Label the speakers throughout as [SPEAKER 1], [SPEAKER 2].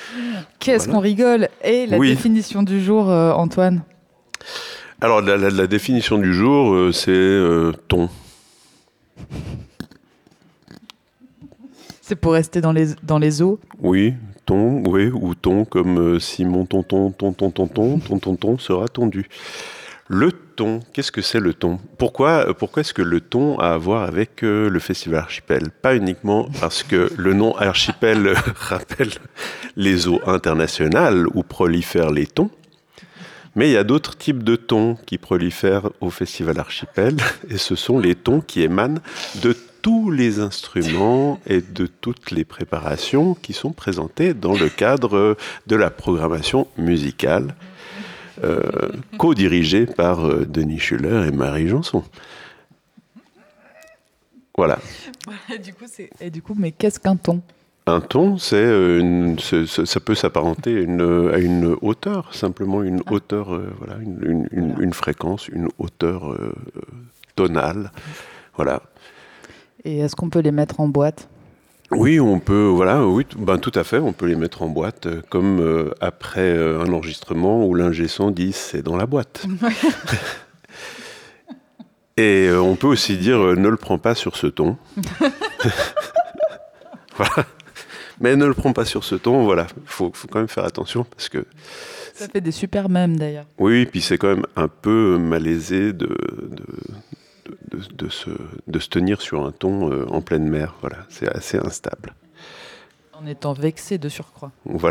[SPEAKER 1] Qu'est-ce
[SPEAKER 2] Voilà.
[SPEAKER 1] qu'on rigole. Et la
[SPEAKER 2] Oui.
[SPEAKER 1] définition du jour, Antoine?
[SPEAKER 2] Alors, la définition du jour, c'est ton.
[SPEAKER 1] C'est pour rester dans les eaux.
[SPEAKER 2] Oui, ton, oui, ou ton, comme si mon tonton sera tondu. Le thon, qu'est-ce que c'est le thon? Pourquoi est-ce que le thon a à voir avec le festival Archipel? Pas uniquement parce que le nom Archipel rappelle les eaux internationales où prolifèrent les thons, mais il y a d'autres types de thons qui prolifèrent au festival Archipel, et ce sont les thons qui émanent de tous les instruments et de toutes les préparations qui sont présentées dans le cadre de la programmation musicale co-dirigé par Denis Schuller et Marie Janson. Voilà.
[SPEAKER 1] Et du coup, mais qu'est-ce qu'un ton?
[SPEAKER 2] Un ton, ça peut s'apparenter à une hauteur, simplement une hauteur, voilà, une fréquence, une hauteur tonale. Voilà.
[SPEAKER 1] Et est-ce qu'on peut les mettre en boîte?
[SPEAKER 2] Oui, on peut, voilà, oui, tout à fait, on peut les mettre en boîte, comme après un enregistrement où l'ingé son dit c'est dans la boîte. Et on peut aussi dire ne le prends pas sur ce ton. Voilà. Mais ne le prends pas sur ce ton, voilà, faut quand même faire attention parce que.
[SPEAKER 1] Ça fait des super mèmes d'ailleurs.
[SPEAKER 2] Oui, puis c'est quand même un peu malaisé de se tenir sur un ton en pleine mer, voilà, c'est assez instable.
[SPEAKER 1] En étant vexé de surcroît.
[SPEAKER 2] Voilà.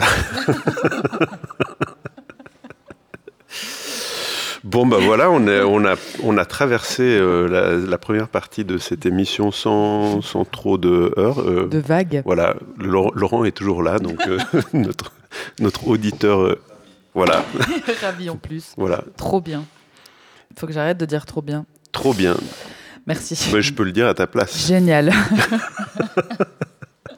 [SPEAKER 2] Bon, bah voilà, on a traversé la première partie de cette émission sans trop de heurts.
[SPEAKER 1] De vagues.
[SPEAKER 2] Voilà, Laurent est toujours là, donc notre auditeur, voilà.
[SPEAKER 1] Ravi en plus.
[SPEAKER 2] Voilà.
[SPEAKER 1] Trop bien. Il faut que j'arrête de dire trop bien.
[SPEAKER 2] Trop bien.
[SPEAKER 1] Merci.
[SPEAKER 2] Mais je peux le dire à ta place.
[SPEAKER 1] Génial.